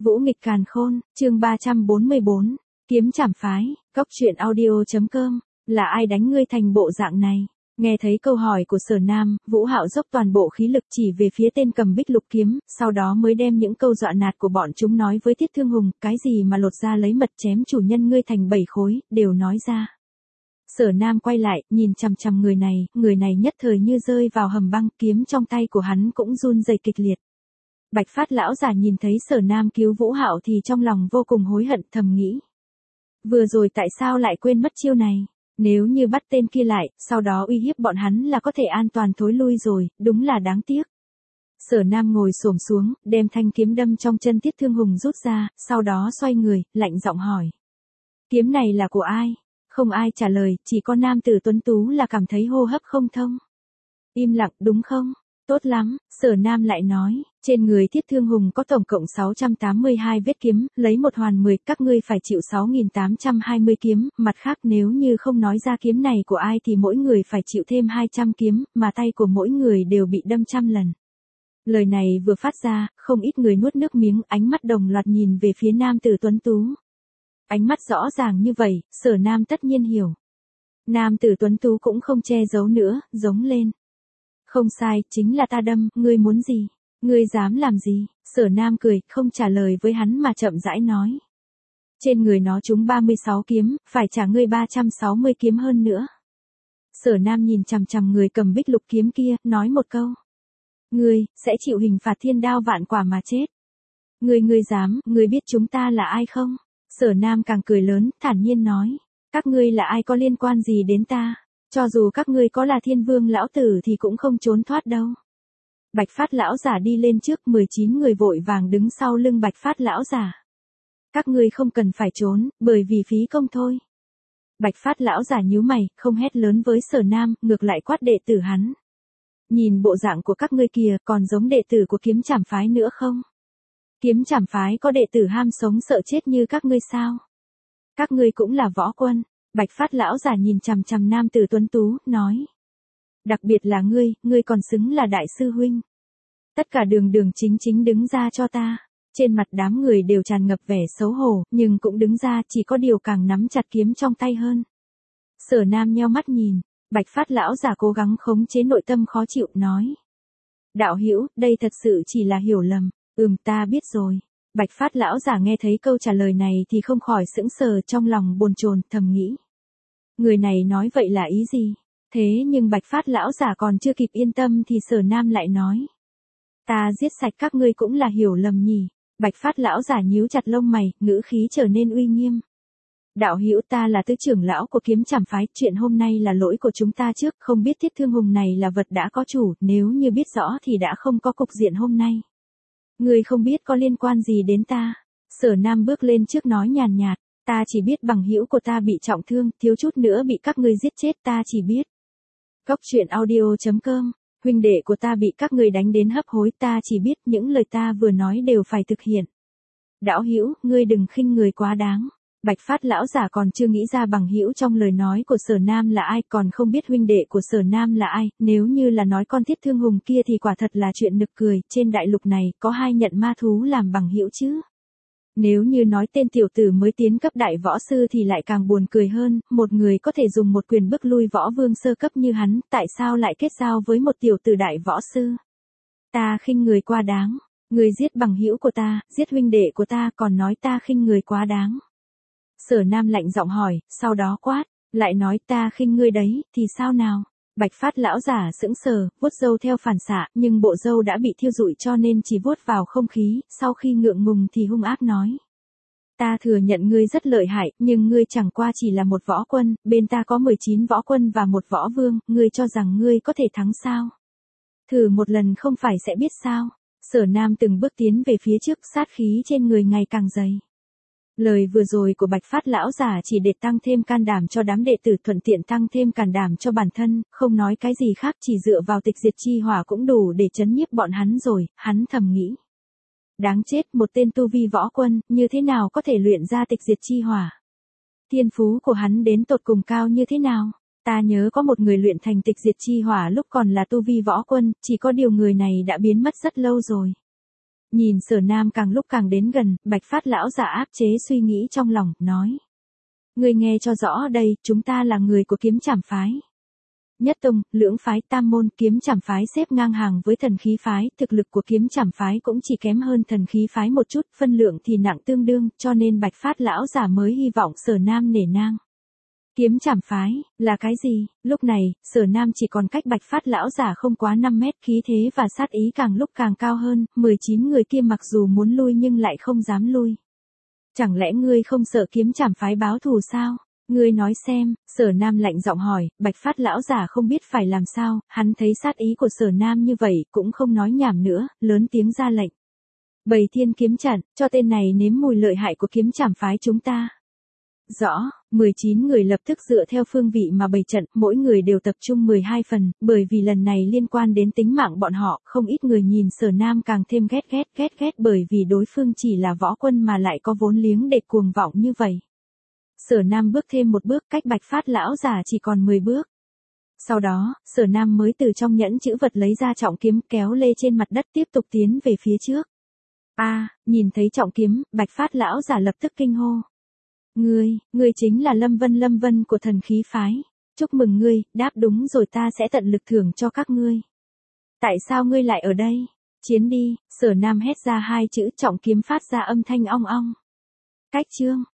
Vũ nghịch càn khôn, chương 344, kiếm trảm phái, Cóc truyện audio.com, là ai đánh ngươi thành bộ dạng này? Nghe thấy câu hỏi của Sở Nam, Vũ Hạo dốc toàn bộ khí lực chỉ về phía tên cầm bích lục kiếm, sau đó mới đem những câu dọa nạt của bọn chúng nói với Tiết Thương Hùng, cái gì mà lột ra lấy mật chém chủ nhân ngươi thành 7 khối, đều nói ra. Sở Nam quay lại, nhìn chằm chằm người này nhất thời như rơi vào hầm băng, kiếm trong tay của hắn cũng run rẩy kịch liệt. Bạch Phát lão giả nhìn thấy Sở Nam cứu Vũ Hạo thì trong lòng vô cùng hối hận, thầm nghĩ. Vừa rồi tại sao lại quên mất chiêu này? Nếu như bắt tên kia lại, sau đó uy hiếp bọn hắn là có thể an toàn thối lui rồi, đúng là đáng tiếc. Sở Nam ngồi xổm xuống, đem thanh kiếm đâm trong chân Tiết Thương Hùng rút ra, sau đó xoay người, lạnh giọng hỏi. Kiếm này là của ai? Không ai trả lời, chỉ có nam tử tuấn tú là cảm thấy hô hấp không thông. Im lặng, đúng không? Tốt lắm, Sở Nam lại nói, trên người Tiết Thương Hùng có tổng cộng 682 vết kiếm, lấy một hoàn 10, các ngươi phải chịu 6.820 kiếm, mặt khác nếu như không nói ra kiếm này của ai thì mỗi người phải chịu thêm 200 kiếm, mà tay của mỗi người đều bị đâm trăm lần. Lời này vừa phát ra, không ít người nuốt nước miếng, ánh mắt đồng loạt nhìn về phía nam tử tuấn tú. Ánh mắt rõ ràng như vậy, Sở Nam tất nhiên hiểu. Nam tử tuấn tú cũng không che giấu nữa, giống lên. Không sai, chính là ta đâm, ngươi muốn gì? Ngươi dám làm gì? Sở Nam cười, không trả lời với hắn mà chậm rãi nói. Trên người nó trúng 36 kiếm, phải trả ngươi 360 kiếm hơn nữa. Sở Nam nhìn chằm chằm người cầm bích lục kiếm kia, nói một câu. Ngươi, sẽ chịu hình phạt thiên đao vạn quả mà chết. Ngươi dám, ngươi biết chúng ta là ai không? Sở Nam càng cười lớn, thản nhiên nói. Các ngươi là ai có liên quan gì đến ta? Cho dù các ngươi có là Thiên Vương lão tử thì cũng không trốn thoát đâu. Bạch Phát lão giả đi lên trước, 19 người vội vàng đứng sau lưng Bạch Phát lão giả. Các ngươi không cần phải trốn, bởi vì phí công thôi. Bạch Phát lão giả nhíu mày, không hét lớn với Sở Nam, ngược lại quát đệ tử hắn. Nhìn bộ dạng của các ngươi kìa, còn giống đệ tử của kiếm trảm phái nữa không? Kiếm trảm phái có đệ tử ham sống sợ chết như các ngươi sao? Các ngươi cũng là võ quân. Bạch Phát lão giả nhìn chằm chằm nam tử tuấn tú, nói. Đặc biệt là ngươi còn xứng là đại sư huynh. Tất cả đường chính đứng ra cho ta. Trên mặt đám người đều tràn ngập vẻ xấu hổ, nhưng cũng đứng ra, chỉ có điều càng nắm chặt kiếm trong tay hơn. Sở Nam nheo mắt nhìn, Bạch Phát lão giả cố gắng khống chế nội tâm khó chịu, nói. Đạo hữu, đây thật sự chỉ là hiểu lầm, ta biết rồi. Bạch Phát lão giả nghe thấy câu trả lời này thì không khỏi sững sờ, trong lòng bồn chồn, thầm nghĩ. Người này nói vậy là ý gì? Thế nhưng Bạch Phát lão giả còn chưa kịp yên tâm thì Sở Nam lại nói. Ta giết sạch các ngươi cũng là hiểu lầm nhỉ? Bạch Phát lão giả nhíu chặt lông mày, ngữ khí trở nên uy nghiêm. Đạo hữu, ta là tứ trưởng lão của kiếm trảm phái, chuyện hôm nay là lỗi của chúng ta trước, không biết Tiết Thương Hùng này là vật đã có chủ, nếu như biết rõ thì đã không có cục diện hôm nay. Ngươi không biết có liên quan gì đến ta. Sở Nam bước lên trước nói nhàn nhạt, ta chỉ biết bằng hữu của ta bị trọng thương, thiếu chút nữa bị các ngươi giết chết, ta chỉ biết. Cóc truyện audio.com, huynh đệ của ta bị các ngươi đánh đến hấp hối, ta chỉ biết những lời ta vừa nói đều phải thực hiện. Đạo hữu, ngươi đừng khinh người quá đáng. Bạch Phát lão giả còn chưa nghĩ ra bằng hữu trong lời nói của Sở Nam là ai, còn không biết huynh đệ của Sở Nam là ai, nếu như là nói con Tiết Thương Hùng kia thì quả thật là chuyện nực cười, trên đại lục này có ai nhận ma thú làm bằng hữu chứ? Nếu như nói tên tiểu tử mới tiến cấp đại võ sư thì lại càng buồn cười hơn, một người có thể dùng một quyền bức lui võ vương sơ cấp như hắn, tại sao lại kết giao với một tiểu tử đại võ sư? Ta khinh người quá đáng, người giết bằng hữu của ta, giết huynh đệ của ta, còn nói ta khinh người quá đáng. Sở Nam lạnh giọng hỏi, sau đó quát, lại nói ta khinh ngươi đấy, thì sao nào? Bạch Phát lão giả sững sờ, vuốt râu theo phản xạ, nhưng bộ râu đã bị thiêu rụi cho nên chỉ vuốt vào không khí, sau khi ngượng ngùng thì hung ác nói. Ta thừa nhận ngươi rất lợi hại, nhưng ngươi chẳng qua chỉ là một võ quân, bên ta có 19 võ quân và một võ vương, ngươi cho rằng ngươi có thể thắng sao? Thử một lần không phải sẽ biết sao? Sở Nam từng bước tiến về phía trước, sát khí trên người ngày càng dày. Lời vừa rồi của Bạch Phát lão giả chỉ để tăng thêm can đảm cho đám đệ tử, thuận tiện tăng thêm can đảm cho bản thân, không nói cái gì khác, chỉ dựa vào tịch diệt chi hỏa cũng đủ để chấn nhiếp bọn hắn rồi, hắn thầm nghĩ. Đáng chết, một tên tu vi võ quân, như thế nào có thể luyện ra tịch diệt chi hỏa? Thiên phú của hắn đến tột cùng cao như thế nào? Ta nhớ có một người luyện thành tịch diệt chi hỏa lúc còn là tu vi võ quân, chỉ có điều người này đã biến mất rất lâu rồi. Nhìn Sở Nam càng lúc càng đến gần, Bạch Phát lão giả áp chế suy nghĩ trong lòng, nói. Ngươi nghe cho rõ đây, chúng ta là người của Kiếm Trảm phái. Nhất tông, lưỡng phái, tam môn, Kiếm Trảm phái xếp ngang hàng với Thần Khí phái, thực lực của Kiếm Trảm phái cũng chỉ kém hơn Thần Khí phái một chút, phân lượng thì nặng tương đương, cho nên Bạch Phát lão giả mới hy vọng Sở Nam nể nang. Kiếm Trảm phái, là cái gì? Lúc này, Sở Nam chỉ còn cách Bạch Phát lão giả không quá 5 mét, khí thế và sát ý càng lúc càng cao hơn, 19 người kia mặc dù muốn lui nhưng lại không dám lui. Chẳng lẽ ngươi không sợ Kiếm Trảm phái báo thù sao? Ngươi nói xem, Sở Nam lạnh giọng hỏi, Bạch Phát lão giả không biết phải làm sao, hắn thấy sát ý của Sở Nam như vậy, cũng không nói nhảm nữa, lớn tiếng ra lệnh. Bày thiên kiếm trận, cho tên này nếm mùi lợi hại của Kiếm Trảm phái chúng ta. Rõ, 19 người lập tức dựa theo phương vị mà bày trận, mỗi người đều tập trung 12 phần, bởi vì lần này liên quan đến tính mạng bọn họ, không ít người nhìn Sở Nam càng thêm ghét bởi vì đối phương chỉ là võ quân mà lại có vốn liếng để cuồng vọng như vậy. Sở Nam bước thêm một bước, cách Bạch Phát lão giả chỉ còn 10 bước. Sau đó, Sở Nam mới từ trong nhẫn chữ vật lấy ra trọng kiếm kéo lê trên mặt đất tiếp tục tiến về phía trước. Nhìn thấy trọng kiếm, Bạch Phát lão giả lập tức kinh hô. Ngươi chính là Lâm Vân của Thần Khí phái. Chúc mừng ngươi, đáp đúng rồi, ta sẽ tận lực thưởng cho các ngươi. Tại sao ngươi lại ở đây? Chiến đi, Sở Nam hét ra hai chữ, trọng kiếm phát ra âm thanh ong ong. Cách chương